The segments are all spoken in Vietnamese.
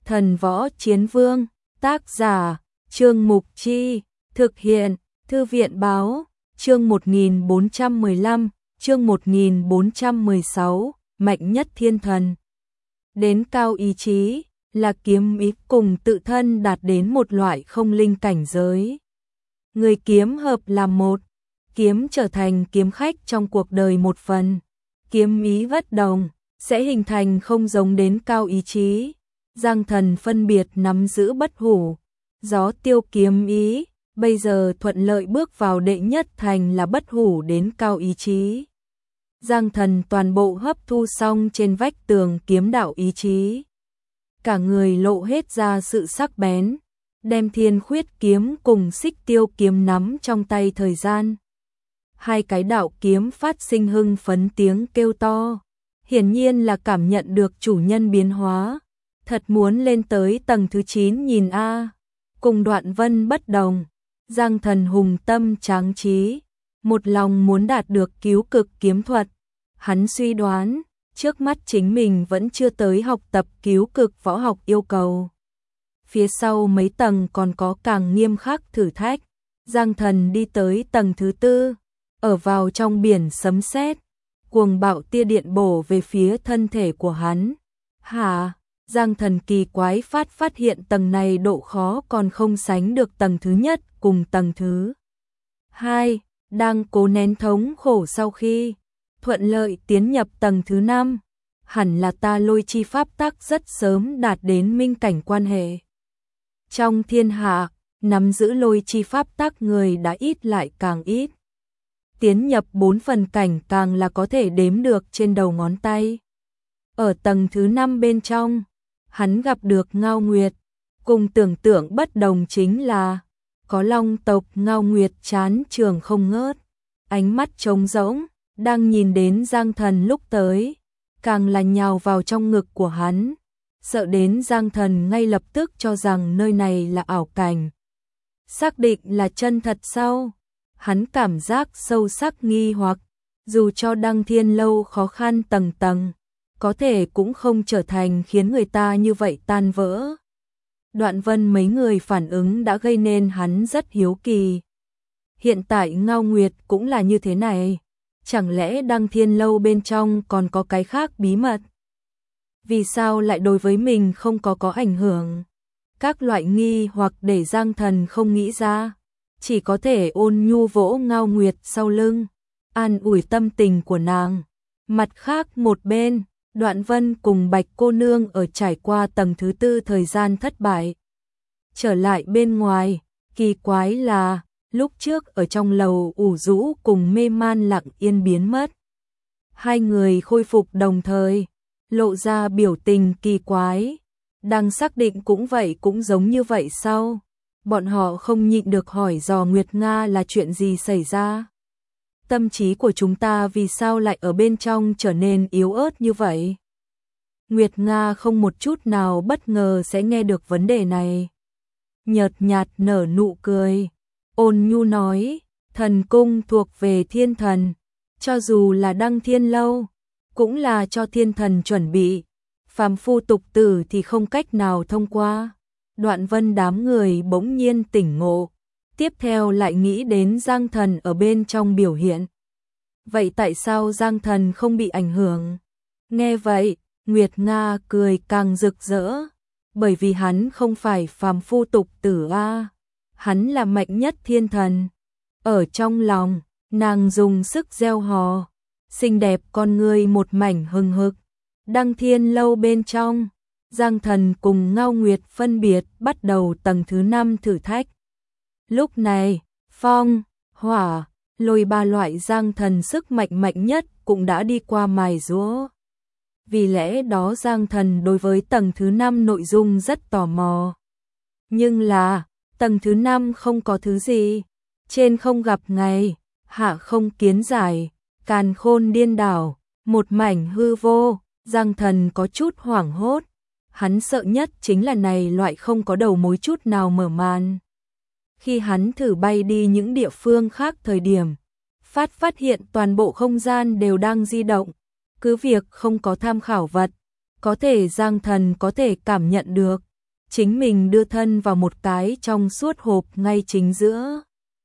Thần Võ Chiến Vương, tác giả, Trương Mục Chi, thực hiện, Thư viện Báo, chương 1415, chương 1416, mạnh nhất thiên thần. Đến cao ý chí, là kiếm ý cùng tự thân đạt đến một loại không linh cảnh giới. Người kiếm hợp làm một, kiếm trở thành kiếm khách trong cuộc đời một phần. Kiếm ý bất đồng, sẽ hình thành không giống đến cao ý chí. Giang Thần phân biệt nắm giữ bất hủ, gió tiêu kiếm ý, bây giờ thuận lợi bước vào đệ nhất thành là bất hủ đến cao ý chí. Giang Thần toàn bộ hấp thu xong trên vách tường kiếm đạo ý chí. Cả người lộ hết ra sự sắc bén, đem Thiên Khuyết kiếm cùng Xích Tiêu kiếm nắm trong tay thời gian. Hai cái đạo kiếm phát sinh hưng phấn tiếng kêu to, hiển nhiên là cảm nhận được chủ nhân biến hóa, thật muốn lên tới tầng thứ 9 nhìn a. Cùng Đoạn Vân bất đồng, Giang Thần hùng tâm tráng trí, một lòng muốn đạt được cứu cực kiếm thuật. Hắn suy đoán, trước mắt chính mình vẫn chưa tới học tập cứu cực võ học yêu cầu. Phía sau mấy tầng còn có càng nghiêm khắc thử thách. Giang Thần đi tới tầng thứ 4, ở vào trong biển sấm sét, cuồng bạo tia điện bổ về phía thân thể của hắn. Hả? Giang Thần kỳ quái phát hiện tầng này độ khó còn không sánh được tầng thứ nhất cùng tầng thứ 2, đang cố nén thống khổ sau khi thuận lợi tiến nhập tầng thứ 5, hẳn là ta lôi chi pháp tắc rất sớm đạt đến minh cảnh quan hệ. Trong thiên hạ, nắm giữ lôi chi pháp tắc người đã ít lại càng ít. Tiến nhập 4 phần cảnh càng là có thể đếm được trên đầu ngón tay. Ở tầng thứ 5 bên trong, hắn gặp được Ngao Nguyệt, cùng tưởng tượng bất đồng chính là có long tộc Ngao Nguyệt chán trường không ngớt, ánh mắt trống rỗng, đang nhìn đến Giang Thần lúc tới, càng là nhào vào trong ngực của hắn, sợ đến Giang Thần ngay lập tức cho rằng nơi này là ảo cảnh. Xác định là chân thật sau, hắn cảm giác sâu sắc nghi hoặc, dù cho Đăng Thiên Lâu khó khăn tầng tầng, có thể cũng không trở thành khiến người ta như vậy tan vỡ. Đoạn Vân mấy người phản ứng đã gây nên hắn rất hiếu kỳ. Hiện tại Ngao Nguyệt cũng là như thế này, chẳng lẽ Đăng Thiên Lâu bên trong còn có cái khác bí mật? Vì sao lại đối với mình không có ảnh hưởng? Các loại nghi hoặc để Giang Thần không nghĩ ra, chỉ có thể ôn nhu vỗ Ngao Nguyệt sau lưng, an ủi tâm tình của nàng. Mặt khác một bên, Đoạn Vân cùng Bạch cô nương ở trải qua tầng thứ 4 thời gian thất bại. Trở lại bên ngoài, kỳ quái là, lúc trước ở trong lầu ủ rũ cùng mê man lặng yên biến mất. Hai người khôi phục đồng thời, lộ ra biểu tình kỳ quái. Đang xác định cũng vậy cũng giống như vậy sao? Bọn họ không nhịn được hỏi dò Nguyệt Nga là chuyện gì xảy ra? Tâm trí của chúng ta vì sao lại ở bên trong trở nên yếu ớt như vậy? Nguyệt Nga không một chút nào bất ngờ sẽ nghe được vấn đề này. Nhợt nhạt nở nụ cười, ôn nhu nói, thần cung thuộc về thiên thần, cho dù là Đăng Thiên Lâu, cũng là cho thiên thần chuẩn bị, phàm phu tục tử thì không cách nào thông qua. Đoạn Vân đám người bỗng nhiên tỉnh ngộ, tiếp theo lại nghĩ đến Giang Thần ở bên trong biểu hiện. Vậy tại sao Giang Thần không bị ảnh hưởng? Nghe vậy, Nguyệt Nga cười càng rực rỡ, bởi vì hắn không phải phàm phu tục tử a, hắn là mạnh nhất thiên thần. Ở trong lòng, nàng dùng sức reo hò, xinh đẹp con người một mảnh hừng hực. Đăng Thiên Lâu bên trong, Giang Thần cùng Ngao Nguyệt phân biệt bắt đầu tầng thứ 5 thử thách. Lúc này, phong, hỏa, lôi ba loại Giang Thần sức mạnh mạnh nhất cũng đã đi qua mài giũa. Vì lẽ đó Giang Thần đối với tầng thứ 5 nội dung rất tò mò. Nhưng là, tầng thứ 5 không có thứ gì. Trên không gặp ngày, hạ không kiến giải, càn khôn điên đảo, một mảnh hư vô. Giang Thần có chút hoảng hốt. Hắn sợ nhất chính là này loại không có đầu mối chút nào mở màn. Khi hắn thử bay đi những địa phương khác thời điểm, phát hiện toàn bộ không gian đều đang di động. Cứ việc không có tham khảo vật, có thể Giang Thần có thể cảm nhận được, chính mình đưa thân vào một cái trong suốt hộp ngay chính giữa.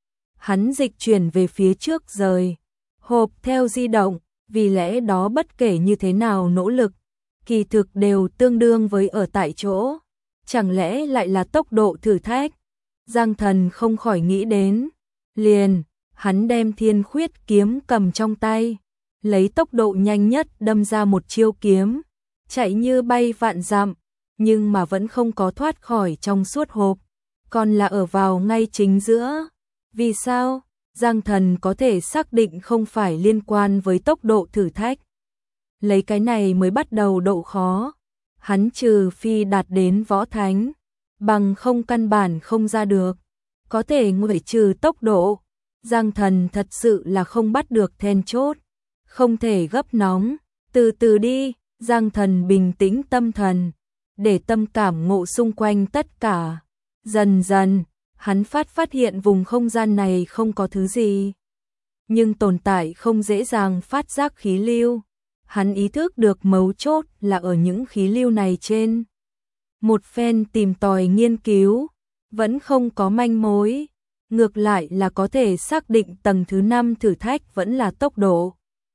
Hắn dịch chuyển về phía trước rời, hộp theo di động, vì lẽ đó bất kể như thế nào nỗ lực, kỳ thực đều tương đương với ở tại chỗ. Chẳng lẽ lại là tốc độ thử thách? Giang Thần không khỏi nghĩ đến. Liền, hắn đem Thiên Khuyết kiếm cầm trong tay, lấy tốc độ nhanh nhất đâm ra một chiêu kiếm, chạy như bay vạn dặm, nhưng mà vẫn không có thoát khỏi trong suốt hộp, còn là ở vào ngay chính giữa. Vì sao? Giang Thần có thể xác định không phải liên quan với tốc độ thử thách. Lấy cái này mới bắt đầu độ khó. Hắn trừ phi đạt đến võ thánh, bằng không căn bản không ra được. Có thể ngoại trừ tốc độ, Giang Thần thật sự là không bắt được then chốt. Không thể gấp nóng, từ từ đi. Giang Thần bình tĩnh tâm thần, để tâm cảm ngộ xung quanh tất cả. Dần dần, hắn phát hiện vùng không gian này không có thứ gì, nhưng tồn tại không dễ dàng phát giác khí lưu. Hắn ý thức được mấu chốt là ở những khí lưu này trên. Một phen tìm tòi nghiên cứu, vẫn không có manh mối. Ngược lại là có thể xác định tầng thứ 5 thử thách vẫn là tốc độ.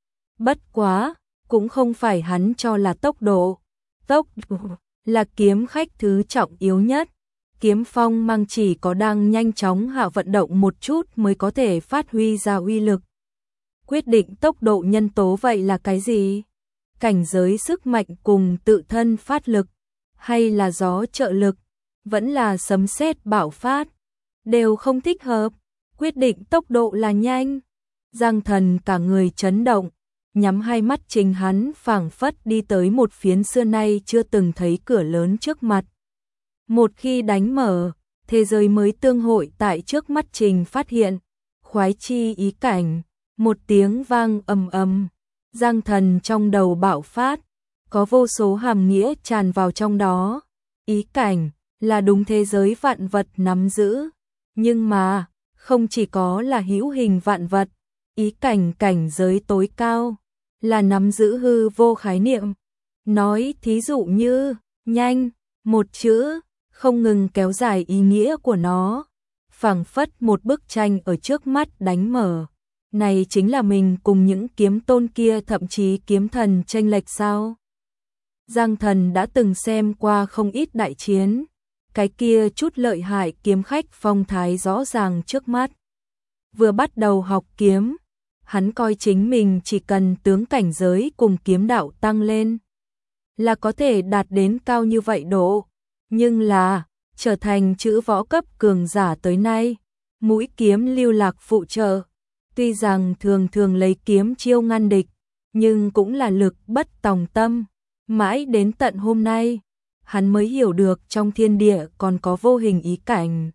Bất quá, cũng không phải hắn cho là tốc độ. Tốc độ là kiếm khách thứ trọng yếu nhất. Kiếm phong mang chỉ có đang nhanh chóng hạ vận động một chút mới có thể phát huy ra uy lực. Quyết định tốc độ nhân tố vậy là cái gì? Cảnh giới sức mạnh cùng tự thân phát lực, hay là gió trợ lực, vẫn là sấm sét bạo phát, đều không thích hợp. Quyết định tốc độ là nhanh. Giang Thần cả người chấn động, nhắm hai mắt chính hắn phảng phất đi tới một phiến xưa nay chưa từng thấy cửa lớn trước mặt. Một khi đánh mở, thế giới mới tương hội tại trước mắt trình phát hiện. Khoái chi ý cảnh, một tiếng vang ầm ầm, Giang Thần trong đầu bạo phát, có vô số hàm nghĩa tràn vào trong đó. Ý cảnh là đúng thế giới vạn vật nắm giữ, nhưng mà không chỉ có là hữu hình vạn vật, ý cảnh cảnh giới tối cao là nắm giữ hư vô khái niệm. Nói thí dụ như nhanh, một chữ không ngừng kéo dài ý nghĩa của nó, phảng phất một bức tranh ở trước mắt đánh mở. Này chính là mình cùng những kiếm tôn kia, thậm chí kiếm thần chênh lệch sao? Giang Thần đã từng xem qua không ít đại chiến, cái kia chút lợi hại kiếm khách phong thái rõ ràng trước mắt. Vừa bắt đầu học kiếm, hắn coi chính mình chỉ cần tướng cảnh giới cùng kiếm đạo tăng lên là có thể đạt đến cao như vậy độ. Nhưng là, trở thành chữ võ cấp cường giả tới nay, mũi kiếm lưu lạc phụ trợ, tuy rằng thường thường lấy kiếm chiêu ngăn địch, nhưng cũng là lực bất tòng tâm. Mãi đến tận hôm nay, hắn mới hiểu được trong thiên địa còn có vô hình ý cảnh.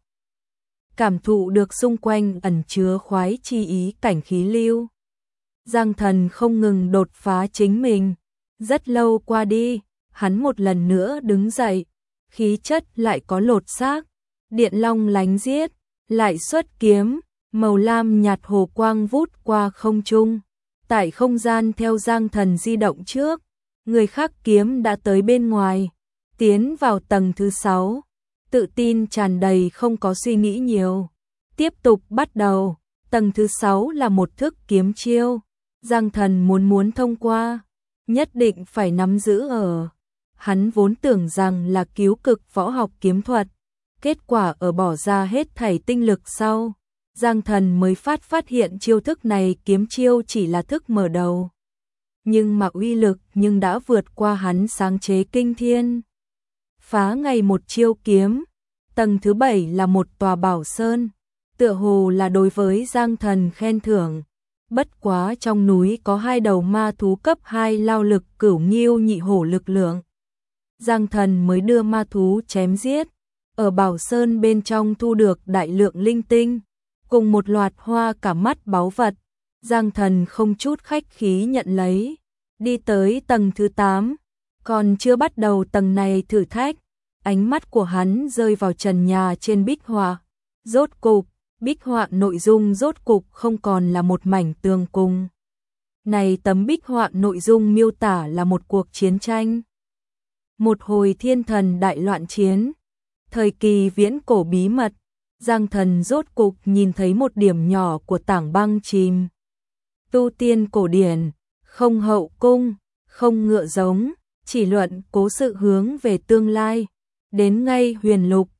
Cảm thụ được xung quanh ẩn chứa khoái chi ý cảnh khí lưu. Giang Thần không ngừng đột phá chính mình. Rất lâu qua đi, hắn một lần nữa đứng dậy, khí chất lại có lột xác, điện long lánh giết, lại xuất kiếm, màu lam nhạt hồ quang vút qua không trung. Tại không gian theo Giang Thần di động trước, người khác kiếm đã tới bên ngoài, tiến vào tầng thứ 6, tự tin tràn đầy không có suy nghĩ nhiều. Tiếp tục bắt đầu, tầng thứ 6 là một thức kiếm chiêu, Giang Thần muốn thông qua, nhất định phải nắm giữ ở. Hắn vốn tưởng rằng là cứu cực võ học kiếm thuật, kết quả ở bỏ ra hết thảy tinh lực sau, Giang Thần mới phát hiện chiêu thức này kiếm chiêu chỉ là thức mở đầu. Nhưng mà uy lực nhưng đã vượt qua hắn sáng chế kinh thiên. Phá ngày một chiêu kiếm, tầng thứ 7 là một tòa bảo sơn, tựa hồ là đối với Giang Thần khen thưởng. Bất quá trong núi có 2 đầu ma thú cấp 2 lao lực cửu nghiêu nhị hổ lực lượng. Giang Thần mới đưa ma thú chém giết, ở bảo sơn bên trong thu được đại lượng linh tinh, cùng một loạt hoa cả mắt báu vật. Giang Thần không chút khách khí nhận lấy, đi tới tầng thứ 8, còn chưa bắt đầu tầng này thử thách, ánh mắt của hắn rơi vào trần nhà trên bích họa. Rốt cục, bích họa nội dung rốt cục không còn là một mảnh tường cùng. Này tấm bích họa nội dung miêu tả là một cuộc chiến tranh. Một hồi thiên thần đại loạn chiến, Thời kỳ viễn cổ bí mật, Giang Thần rốt cục nhìn thấy một điểm nhỏ của tảng băng chìm. Tu tiên cổ điển, không hậu cung, không ngựa giống, chỉ luận cố sự hướng về tương lai. Đến ngay huyền lục,